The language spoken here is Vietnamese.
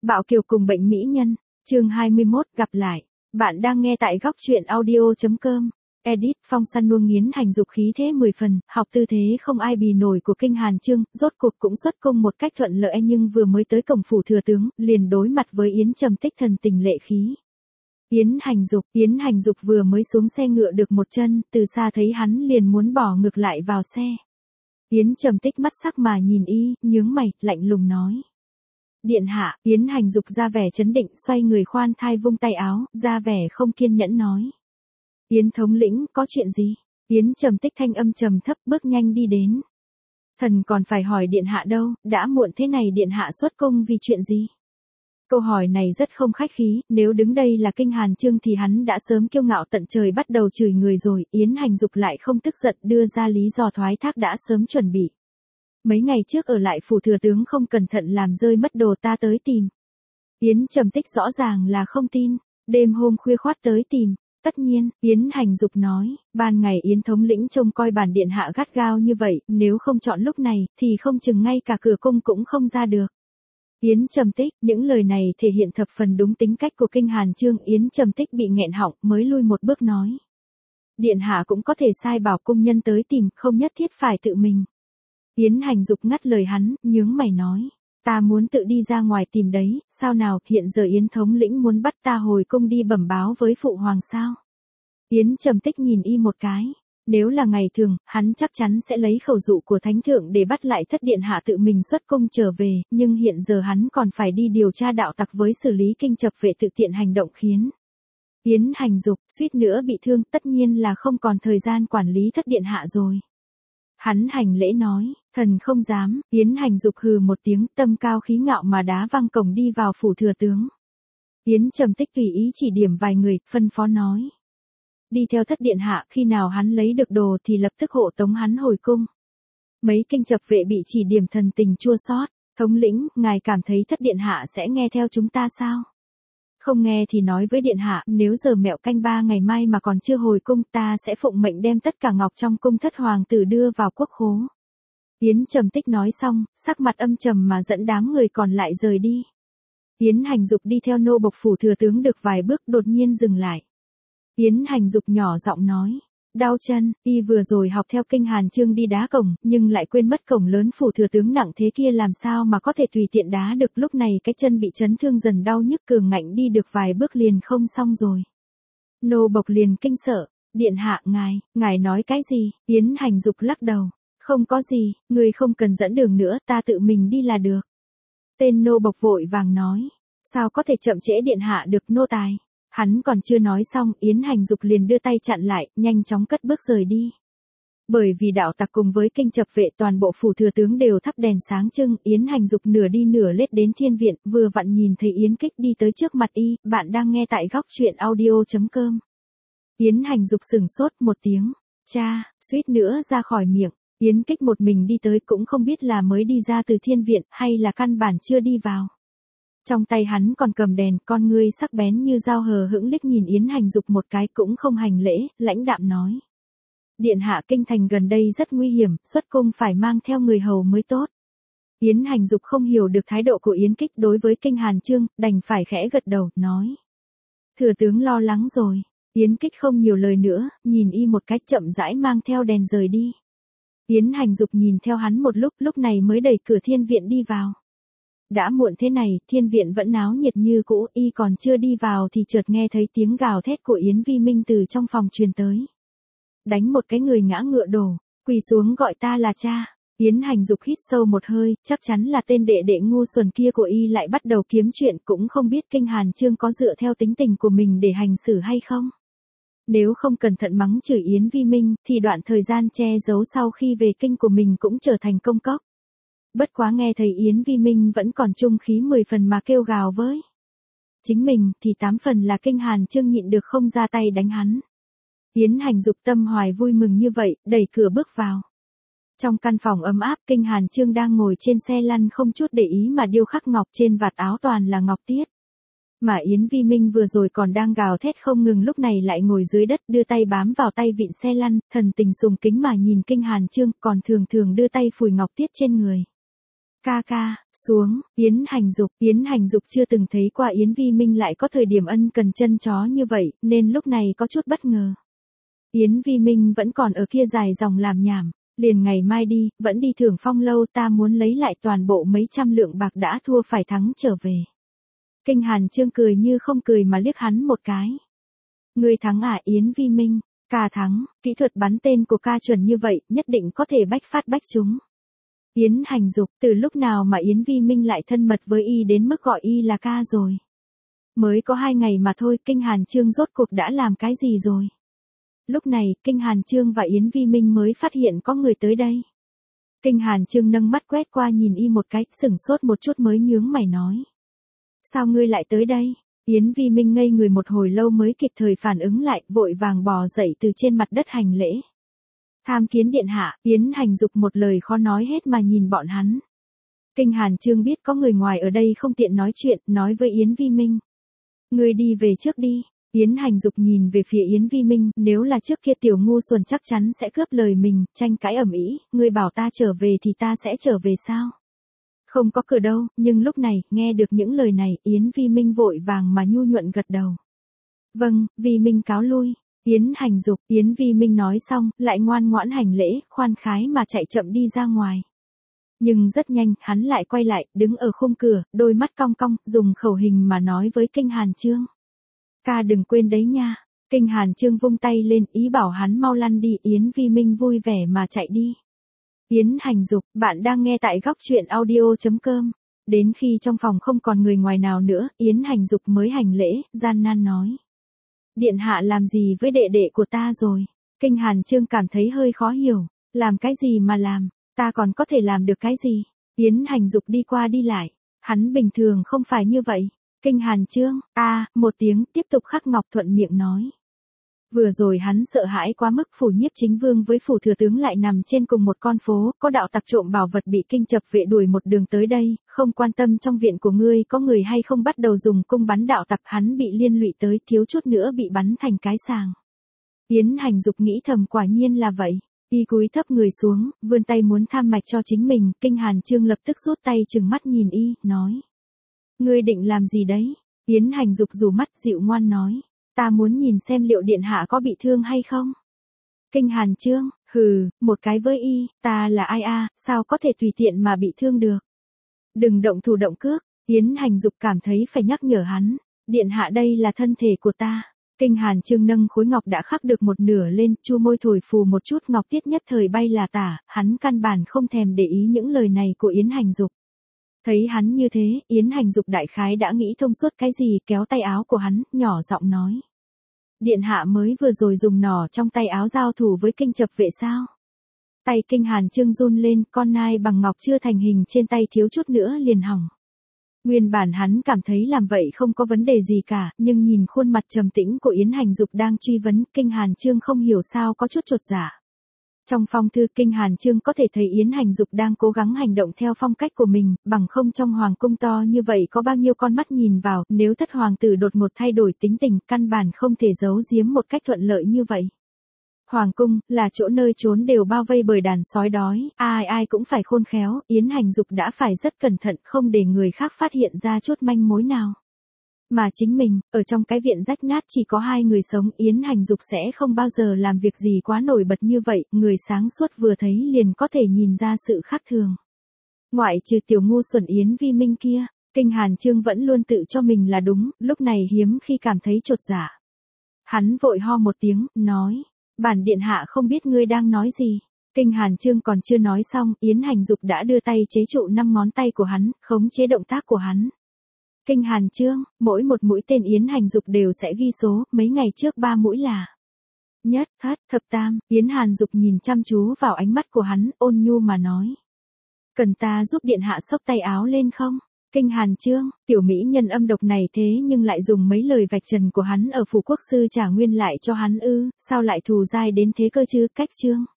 Bạo Kiều cùng bệnh mỹ nhân, chương 21, gặp lại. Bạn đang nghe tại góc truyện audio.com. Edit, Phong San Nuông nghiến hành dục khí thế 10 phần, học tư thế không ai bì nổi của Kinh Hàn Chương, rốt cuộc cũng xuất cung một cách thuận lợi, nhưng vừa mới tới cổng phủ thừa tướng, liền đối mặt với Yến Trầm Tích thần tình lệ khí. Yến Hành Dục vừa mới xuống xe ngựa được một chân, từ xa thấy hắn liền muốn bỏ ngược lại vào xe. Yến Trầm Tích mắt sắc mà nhìn y, nhướng mày, lạnh lùng nói. Điện hạ, Yến Hành Dục ra vẻ chấn định, xoay người khoan thai vung tay áo, ra vẻ không kiên nhẫn nói. Yến thống lĩnh, có chuyện gì? Yến Trầm Tích thanh âm trầm thấp, bước nhanh đi đến. Thần còn phải hỏi điện hạ đâu, đã muộn thế này điện hạ xuất cung vì chuyện gì? Câu hỏi này rất không khách khí, nếu đứng đây là Kinh Hàn Chương thì hắn đã sớm kiêu ngạo tận trời bắt đầu chửi người rồi, Yến Hành Dục lại không tức giận, đưa ra lý do thoái thác đã sớm chuẩn bị. Mấy ngày trước ở lại phủ thừa tướng không cẩn thận làm rơi mất đồ ta tới tìm. Yến Trầm Tích rõ ràng là không tin, đêm hôm khuya khoắt tới tìm. Tất nhiên, Yến Hành Dục nói, ban ngày Yến thống lĩnh trông coi bản điện hạ gắt gao như vậy, nếu không chọn lúc này, thì không chừng ngay cả cửa cung cũng không ra được. Yến Trầm Tích, những lời này thể hiện thập phần đúng tính cách của Kinh Hàn Chương. Yến Trầm Tích bị nghẹn họng, mới lui một bước nói. Điện hạ cũng có thể sai bảo cung nhân tới tìm, không nhất thiết phải tự mình. Yến Hành Dục ngắt lời hắn, nhướng mày nói. Ta muốn tự đi ra ngoài tìm đấy, sao nào, hiện giờ Yến thống lĩnh muốn bắt ta hồi cung đi bẩm báo với phụ hoàng sao? Yến Trầm Tích nhìn y một cái. Nếu là ngày thường, hắn chắc chắn sẽ lấy khẩu dụ của thánh thượng để bắt lại thất điện hạ tự mình xuất cung trở về, nhưng hiện giờ hắn còn phải đi điều tra đạo tặc với xử lý kinh chập vệ tự tiện hành động khiến Yến Hành Dục suýt nữa bị thương, tất nhiên là không còn thời gian quản lý thất điện hạ rồi. Hắn hành lễ nói, thần không dám. Yến Hành Dục hừ một tiếng, tâm cao khí ngạo mà đá văng cổng đi vào phủ thừa tướng. Yến Trầm Tích tùy ý chỉ điểm vài người, phân phó nói. Đi theo thất điện hạ, khi nào hắn lấy được đồ thì lập tức hộ tống hắn hồi cung. Mấy kinh chập vệ bị chỉ điểm thần tình chua xót. Thống lĩnh, ngài cảm thấy thất điện hạ sẽ nghe theo chúng ta sao? Không nghe thì nói với điện hạ, nếu giờ mẹo canh 3 ngày mai mà còn chưa hồi cung, ta sẽ phụng mệnh đem tất cả ngọc trong cung thất hoàng tử đưa vào quốc khố. Yến Trầm Tích nói xong, sắc mặt âm trầm mà dẫn đám người còn lại rời đi. Yến Hành Dục đi theo nô bộc phủ thừa tướng được vài bước, đột nhiên dừng lại. Yến Hành Dục nhỏ giọng nói. Đau chân, y vừa rồi học theo Kinh Hàn Chương đi đá cổng, nhưng lại quên mất cổng lớn phủ thừa tướng nặng thế kia làm sao mà có thể tùy tiện đá được, lúc này cái chân bị chấn thương dần đau nhức, cường ngạnh đi được vài bước liền không xong rồi. Nô bộc liền kinh sợ, điện hạ ngài nói cái gì? Yến Hành Dục lắc đầu, không có gì, người không cần dẫn đường nữa, ta tự mình đi là được. Tên nô bộc vội vàng nói, sao có thể chậm trễ điện hạ được nô tài. Hắn còn chưa nói xong, Yến Hành Dục liền đưa tay chặn lại, nhanh chóng cất bước rời đi. Bởi vì đạo tặc cùng với kinh chập vệ toàn bộ phủ thừa tướng đều thắp đèn sáng trưng, Yến Hành Dục nửa đi nửa lết đến thiên viện, vừa vặn nhìn thấy Yến Kích đi tới trước mặt y, bạn đang nghe tại góc truyện audio.com. Yến Hành Dục sừng sốt một tiếng, cha, suýt nữa ra khỏi miệng, Yến Kích một mình đi tới cũng không biết là mới đi ra từ thiên viện hay là căn bản chưa đi vào. Trong tay hắn còn cầm đèn, con ngươi sắc bén như dao hờ hững liếc nhìn Yến Hành Dục một cái cũng không hành lễ, lãnh đạm nói. Điện hạ, kinh thành gần đây rất nguy hiểm, xuất cung phải mang theo người hầu mới tốt. Yến Hành Dục không hiểu được thái độ của Yến Kích đối với Kinh Hàn Chương, đành phải khẽ gật đầu, nói. Thừa tướng lo lắng rồi. Yến Kích không nhiều lời nữa, nhìn y một cách chậm rãi mang theo đèn rời đi. Yến Hành Dục nhìn theo hắn một lúc này mới đẩy cửa thiên viện đi vào. Đã muộn thế này, thiên viện vẫn náo nhiệt như cũ, y còn chưa đi vào thì chợt nghe thấy tiếng gào thét của Yến Vi Minh từ trong phòng truyền tới. Đánh một cái người ngã ngựa đổ, quỳ xuống gọi ta là cha. Yến Hành Dục hít sâu một hơi, chắc chắn là tên đệ đệ ngu xuẩn kia của y lại bắt đầu kiếm chuyện, cũng không biết Kinh Hàn Chương có dựa theo tính tình của mình để hành xử hay không. Nếu không cẩn thận mắng chửi Yến Vi Minh, thì đoạn thời gian che giấu sau khi về kinh của mình cũng trở thành công cốc. Bất quá nghe thấy Yến Vi Minh vẫn còn trung khí 10 phần mà kêu gào với chính mình, thì 8 phần là Kinh Hàn Chương nhịn được không ra tay đánh hắn. Yến Hành Dục tâm hoài vui mừng như vậy, đẩy cửa bước vào. Trong căn phòng ấm áp, Kinh Hàn Chương đang ngồi trên xe lăn không chút để ý mà điêu khắc ngọc, trên vạt áo toàn là ngọc tiết. Mà Yến Vi Minh vừa rồi còn đang gào thét không ngừng, lúc này lại ngồi dưới đất, đưa tay bám vào tay vịn xe lăn, thần tình sùng kính mà nhìn Kinh Hàn Chương, còn thường thường đưa tay phủi ngọc tiết trên người. Ca ca, xuống, Yến Hành Dục chưa từng thấy qua Yến Vi Minh lại có thời điểm ân cần chân chó như vậy, nên lúc này có chút bất ngờ. Yến Vi Minh vẫn còn ở kia dài dòng làm nhảm, liền ngày mai đi, vẫn đi Thưởng Phong lâu, ta muốn lấy lại toàn bộ mấy trăm lượng bạc đã thua phải thắng trở về. Kinh Hàn Chương cười như không cười mà liếc hắn một cái. Ngươi thắng à Yến Vi Minh, ca thắng, kỹ thuật bắn tên của ca chuẩn như vậy, nhất định có thể bách phát bách trúng. Yến Hành Dục, từ lúc nào mà Yến Vi Minh lại thân mật với y đến mức gọi y là ca rồi. Mới có 2 ngày mà thôi, Kinh Hàn Chương rốt cuộc đã làm cái gì rồi. Lúc này, Kinh Hàn Chương và Yến Vi Minh mới phát hiện có người tới đây. Kinh Hàn Chương nâng mắt quét qua nhìn y một cái, sửng sốt một chút mới nhướng mày nói. Sao ngươi lại tới đây? Yến Vi Minh ngây người một hồi lâu mới kịp thời phản ứng lại, vội vàng bò dậy từ trên mặt đất hành lễ. Tham kiến điện hạ, Yến Hành Dục một lời khó nói hết mà nhìn bọn hắn. Kinh Hàn Chương biết có người ngoài ở đây không tiện nói chuyện, nói với Yến Vi Minh. Ngươi đi về trước đi. Yến Hành Dục nhìn về phía Yến Vi Minh, nếu là trước kia tiểu ngu xuẩn chắc chắn sẽ cướp lời mình, tranh cãi ầm ĩ, ngươi bảo ta trở về thì ta sẽ trở về sao? Không có cửa đâu, nhưng lúc này, nghe được những lời này, Yến Vi Minh vội vàng mà nhu nhuận gật đầu. Vâng, Vi Minh cáo lui. Yến Hành Dục, Yến Vi Minh nói xong, lại ngoan ngoãn hành lễ, khoan khái mà chạy chậm đi ra ngoài. Nhưng rất nhanh, hắn lại quay lại, đứng ở khung cửa, đôi mắt cong cong, dùng khẩu hình mà nói với Kinh Hàn Chương. Ca đừng quên đấy nha. Kinh Hàn Chương vung tay lên, ý bảo hắn mau lăn đi, Yến Vi Minh vui vẻ mà chạy đi. Yến Hành Dục, bạn đang nghe tại góc truyện audio.com. Đến khi trong phòng không còn người ngoài nào nữa, Yến Hành Dục mới hành lễ, gian nan nói. Điện hạ làm gì với đệ đệ của ta rồi? Kinh Hàn Chương cảm thấy hơi khó hiểu. Làm cái gì mà làm? Ta còn có thể làm được cái gì? Yến Hành Dục đi qua đi lại. Hắn bình thường không phải như vậy. Kinh Hàn Chương, một tiếng, tiếp tục Khắc Ngọc thuận miệng nói. Vừa rồi hắn sợ hãi quá mức, phủ Nhiếp Chính Vương với phủ thừa tướng lại nằm trên cùng một con phố, có đạo tặc trộm bảo vật bị kinh chập vệ đuổi một đường tới đây, không quan tâm trong viện của ngươi có người hay không, bắt đầu dùng cung bắn đạo tặc, hắn bị liên lụy tới, thiếu chút nữa bị bắn thành cái sàng. Yến Hành Dục nghĩ thầm quả nhiên là vậy. Y cúi thấp người xuống, vươn tay muốn tham mạch cho chính mình, Kinh Hàn Chương lập tức rút tay trừng mắt nhìn y, nói. Ngươi định làm gì đấy? Yến Hành Dục rủ mắt dịu ngoan nói. Ta muốn nhìn xem liệu điện hạ có bị thương hay không? Kinh Hàn Chương, hừ, một cái với y, ta là ai a, sao có thể tùy tiện mà bị thương được? Đừng động thủ động cước, Yến Hành Dục cảm thấy phải nhắc nhở hắn. Điện hạ đây là thân thể của ta. Kinh Hàn Chương nâng khối ngọc đã khắc được một nửa lên, chu môi thổi phù một chút, ngọc tiết nhất thời bay là tả, hắn căn bản không thèm để ý những lời này của Yến Hành Dục. Thấy hắn như thế, Yến Hành Dục đại khái đã nghĩ thông suốt cái gì, kéo tay áo của hắn, nhỏ giọng nói. Điện hạ mới vừa rồi dùng nỏ trong tay áo giao thủ với kinh chập vệ sao? Tay Kinh Hàn Chương run lên, con nai bằng ngọc chưa thành hình trên tay thiếu chút nữa liền hỏng. Nguyên bản hắn cảm thấy làm vậy không có vấn đề gì cả, nhưng nhìn khuôn mặt trầm tĩnh của Yến Hành Dục đang truy vấn, Kinh Hàn Chương không hiểu sao có chút chột dạ. Trong phong thư Kinh Hàn Chương có thể thấy Yến Hành Dục đang cố gắng hành động theo phong cách của mình, bằng không trong hoàng cung to như vậy có bao nhiêu con mắt nhìn vào, nếu thất hoàng tử đột ngột thay đổi tính tình, căn bản không thể giấu giếm một cách thuận lợi như vậy. Hoàng cung, là chỗ nơi trốn đều bao vây bởi đàn sói đói, ai ai cũng phải khôn khéo, Yến Hành Dục đã phải rất cẩn thận không để người khác phát hiện ra chút manh mối nào. Mà chính mình, ở trong cái viện rách nát chỉ có 2 người sống, Yến Hành Dục sẽ không bao giờ làm việc gì quá nổi bật như vậy, người sáng suốt vừa thấy liền có thể nhìn ra sự khác thường. Ngoại trừ tiểu ngu xuẩn Yến Vi Minh kia, Kinh Hàn Chương vẫn luôn tự cho mình là đúng, lúc này hiếm khi cảm thấy chột dạ. Hắn vội ho một tiếng, nói, bản điện hạ không biết ngươi đang nói gì. Kinh Hàn Chương còn chưa nói xong, Yến Hành Dục đã đưa tay chế trụ 5 ngón tay của hắn, khống chế động tác của hắn. Kinh Hàn Chương, mỗi một mũi tên Yến Hành Dục đều sẽ ghi số, mấy ngày trước 3 mũi là nhất, thất, thập tam. Yến Hàn Dục nhìn chăm chú vào ánh mắt của hắn, ôn nhu mà nói. Cần ta giúp điện hạ xốc tay áo lên không? Kinh Hàn Chương, tiểu mỹ nhân âm độc này thế nhưng lại dùng mấy lời vạch trần của hắn ở phủ quốc sư trả nguyên lại cho hắn ư, sao lại thù dai đến thế cơ chứ, cách Chương.